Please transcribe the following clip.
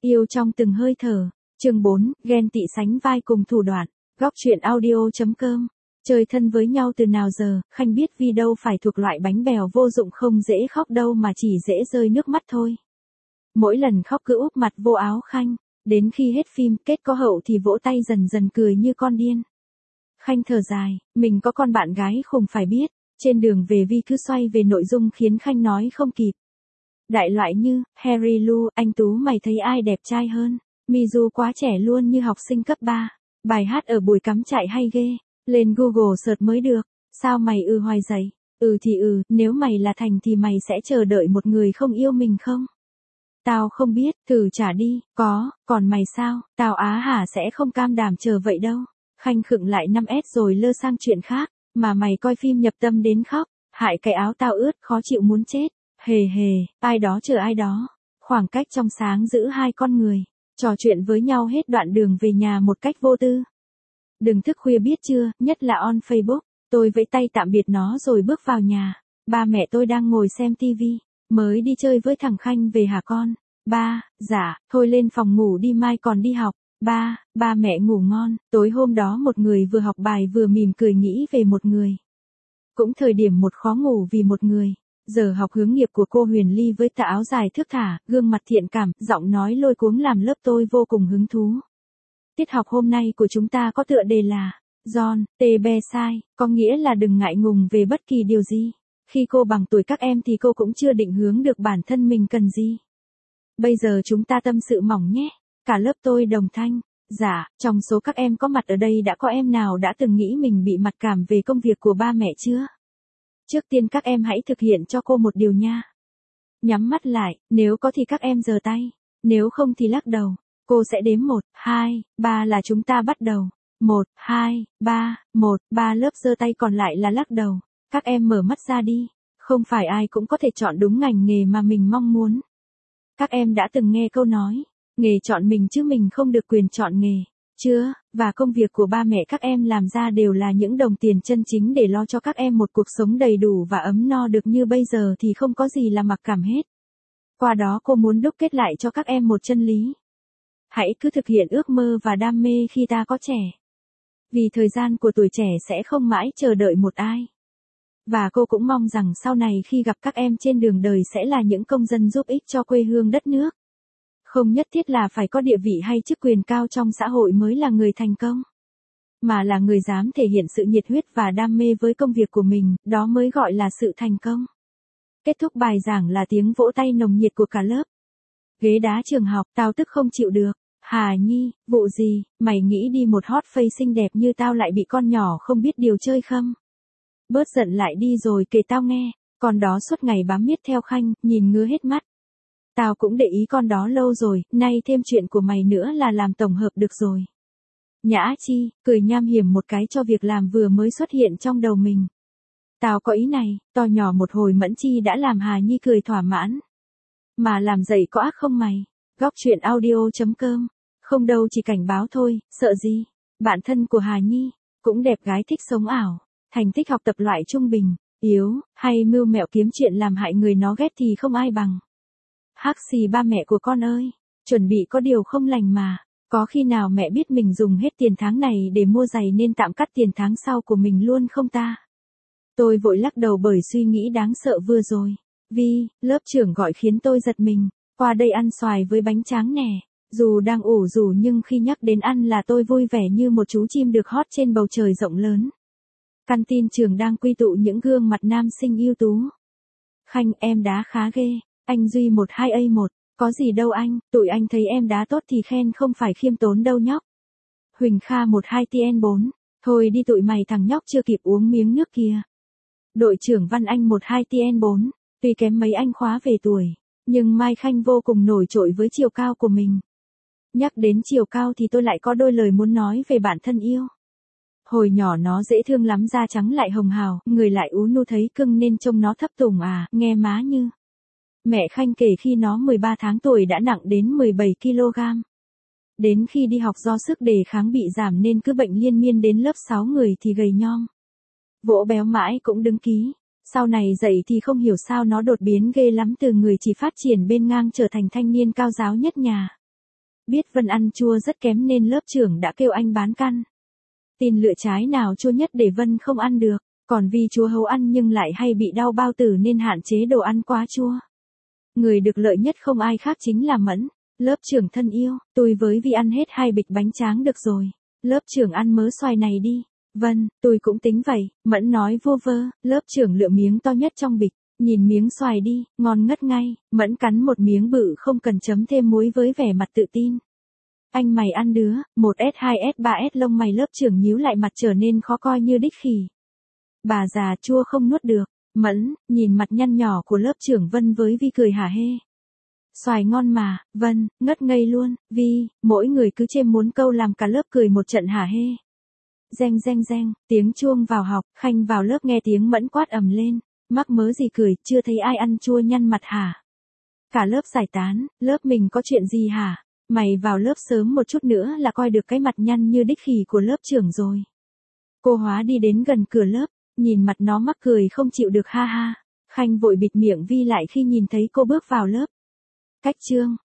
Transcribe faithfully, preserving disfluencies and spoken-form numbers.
Yêu trong từng hơi thở. Chương bốn, ghen tị sánh vai cùng thủ đoạn. Góc truyện audio.com. Chơi thân với nhau từ nào giờ, Khanh biết Vi đâu phải thuộc loại bánh bèo vô dụng không dễ khóc đâu mà chỉ dễ rơi nước mắt thôi. Mỗi lần khóc cứ úp mặt vô áo Khanh, đến khi hết phim kết có hậu thì vỗ tay dần dần cười như con điên. Khanh thở dài, mình có con bạn gái khùng phải biết, trên đường về Vi cứ xoay về nội dung khiến Khanh nói không kịp. Đại loại như, Harry Lu, anh Tú mày thấy ai đẹp trai hơn, Mizu quá trẻ luôn như học sinh cấp ba, bài hát ở buổi cắm trại hay ghê, lên Google search mới được, sao mày ừ hoài dậy, ừ thì ừ, nếu mày là Thành thì mày sẽ chờ đợi một người không yêu mình không? Tao không biết, thử trả đi, có, còn mày sao, tao á hả sẽ không cam đảm chờ vậy đâu. Khanh khựng lại năm S rồi lơ sang chuyện khác, mà mày coi phim nhập tâm đến khóc, hại cái áo tao ướt khó chịu muốn chết, hề hề, ai đó chờ ai đó, khoảng cách trong sáng giữ hai con người, trò chuyện với nhau hết đoạn đường về nhà một cách vô tư. Đừng thức khuya biết chưa, nhất là on Facebook, tôi vẫy tay tạm biệt nó rồi bước vào nhà, ba mẹ tôi đang ngồi xem tivi, mới đi chơi với thằng Khanh về hả con? Ba, dạ, thôi lên phòng ngủ đi mai còn đi học. Ba, ba mẹ ngủ ngon. Tối hôm đó một người vừa học bài vừa mỉm cười nghĩ về một người. Cũng thời điểm một khó ngủ vì một người. Giờ học hướng nghiệp của cô Huyền Ly với tà áo dài thướt tha, gương mặt thiện cảm, giọng nói lôi cuống làm lớp tôi vô cùng hứng thú. Tiết học hôm nay của chúng ta có tựa đề là John, tê be sai, có nghĩa là đừng ngại ngùng về bất kỳ điều gì. Khi cô bằng tuổi các em thì cô cũng chưa định hướng được bản thân mình cần gì. Bây giờ chúng ta tâm sự mỏng nhé. Cả lớp tôi đồng thanh. Dạ, trong số các em có mặt ở đây đã có em nào đã từng nghĩ mình bị mặc cảm về công việc của ba mẹ chưa? Trước tiên các em hãy thực hiện cho cô một điều nha. Nhắm mắt lại, nếu có thì các em giơ tay, nếu không thì lắc đầu. Cô sẽ đếm một, hai, ba là chúng ta bắt đầu. một, hai, ba, một, ba lớp giơ tay còn lại là lắc đầu. Các em mở mắt ra đi, không phải ai cũng có thể chọn đúng ngành nghề mà mình mong muốn. Các em đã từng nghe câu nói, nghề chọn mình chứ mình không được quyền chọn nghề, chưa? Và công việc của ba mẹ các em làm ra đều là những đồng tiền chân chính để lo cho các em một cuộc sống đầy đủ và ấm no được như bây giờ thì không có gì là mặc cảm hết. Qua đó cô muốn đúc kết lại cho các em một chân lý. Hãy cứ thực hiện ước mơ và đam mê khi ta có trẻ. Vì thời gian của tuổi trẻ sẽ không mãi chờ đợi một ai. Và cô cũng mong rằng sau này khi gặp các em trên đường đời sẽ là những công dân giúp ích cho quê hương đất nước. Không nhất thiết là phải có địa vị hay chức quyền cao trong xã hội mới là người thành công. Mà là người dám thể hiện sự nhiệt huyết và đam mê với công việc của mình, đó mới gọi là sự thành công. Kết thúc bài giảng là tiếng vỗ tay nồng nhiệt của cả lớp. Ghế đá trường học, tao tức không chịu được. Hà Nhi, vụ gì, mày nghĩ đi một hot face xinh đẹp như tao lại bị con nhỏ không biết điều chơi khăm. Bớt giận lại đi rồi kể tao nghe, con đó suốt ngày bám miết theo Khanh, nhìn ngứa hết mắt. Tao cũng để ý con đó lâu rồi, nay thêm chuyện của mày nữa là làm tổng hợp được rồi. Nhã Chi, cười nham hiểm một cái cho việc làm vừa mới xuất hiện trong đầu mình. Tao có ý này, to nhỏ một hồi Mẫn Chi đã làm Hà Nhi cười thỏa mãn. Mà làm dậy có ác không mày? Góc truyện audio.com. Không đâu chỉ cảnh báo thôi, sợ gì? Bạn thân của Hà Nhi, cũng đẹp gái thích sống ảo, thành tích học tập loại trung bình, yếu, hay mưu mẹo kiếm chuyện làm hại người nó ghét thì không ai bằng. Hắc xì ba mẹ của con ơi, chuẩn bị có điều không lành mà, có khi nào mẹ biết mình dùng hết tiền tháng này để mua giày nên tạm cắt tiền tháng sau của mình luôn không ta? Tôi vội lắc đầu bởi suy nghĩ đáng sợ vừa rồi. Vi, lớp trưởng gọi khiến tôi giật mình, qua đây ăn xoài với bánh tráng nè. Dù đang ủ rủ nhưng khi nhắc đến ăn là tôi vui vẻ như một chú chim được hót trên bầu trời rộng lớn. Căn tin trường đang quy tụ những gương mặt nam sinh ưu tú. Khanh, em đá khá ghê. Anh Duy một hai A một, có gì đâu anh, tụi anh thấy em đá tốt thì khen không phải khiêm tốn đâu nhóc. Huỳnh Kha một hai T N bốn, thôi đi tụi mày thằng nhóc chưa kịp uống miếng nước kia. Đội trưởng Văn Anh một hai T N bốn, tuy kém mấy anh khóa về tuổi, nhưng Mai Khanh vô cùng nổi trội với chiều cao của mình. Nhắc đến chiều cao thì tôi lại có đôi lời muốn nói về bản thân yêu. Hồi nhỏ nó dễ thương lắm, da trắng lại hồng hào, người lại ú nu thấy cưng nên trông nó thấp tùng à, nghe má như. Mẹ Khanh kể khi nó mười ba tháng tuổi đã nặng đến mười bảy ki lô gam. Đến khi đi học do sức đề kháng bị giảm nên cứ bệnh liên miên đến lớp sáu người thì gầy nhom. Vỗ béo mãi cũng đứng ký. Sau này dậy thì không hiểu sao nó đột biến ghê lắm, từ người chỉ phát triển bên ngang trở thành thanh niên cao giáo nhất nhà. Biết Vân ăn chua rất kém nên lớp trưởng đã kêu anh bán căn. Tin lựa trái nào chua nhất để Vân không ăn được, còn vì chua hấu ăn nhưng lại hay bị đau bao tử nên hạn chế đồ ăn quá chua. Người được lợi nhất không ai khác chính là Mẫn. Lớp trưởng thân yêu, tôi với Vi ăn hết hai bịch bánh tráng được rồi. Lớp trưởng ăn mớ xoài này đi. Vân, tôi cũng tính vậy, Mẫn nói vô vơ. Lớp trưởng lựa miếng to nhất trong bịch, nhìn miếng xoài đi, ngon ngất ngay. Mẫn cắn một miếng bự không cần chấm thêm muối với vẻ mặt tự tin. Anh mày ăn đứa, một S hai S ba S lông mày lớp trưởng nhíu lại mặt trở nên khó coi như đích khỉ. Bà già chua không nuốt được. Mẫn, nhìn mặt nhăn nhỏ của lớp trưởng Vân với Vi cười hả hê. Xoài ngon mà, Vân, ngất ngây luôn, Vi, mỗi người cứ chêm muốn câu làm cả lớp cười một trận hả hê. Reng reng reng, tiếng chuông vào học, Khanh vào lớp nghe tiếng Mẫn quát ầm lên. Mắc mớ gì cười, chưa thấy ai ăn chua nhăn mặt hả? Cả lớp giải tán, lớp mình có chuyện gì hả? Mày vào lớp sớm một chút nữa là coi được cái mặt nhăn như đích khỉ của lớp trưởng rồi. Cô Hóa đi đến gần cửa lớp, nhìn mặt nó mắc cười không chịu được ha ha. Khanh vội bịt miệng Vi lại khi nhìn thấy cô bước vào lớp. Cách chương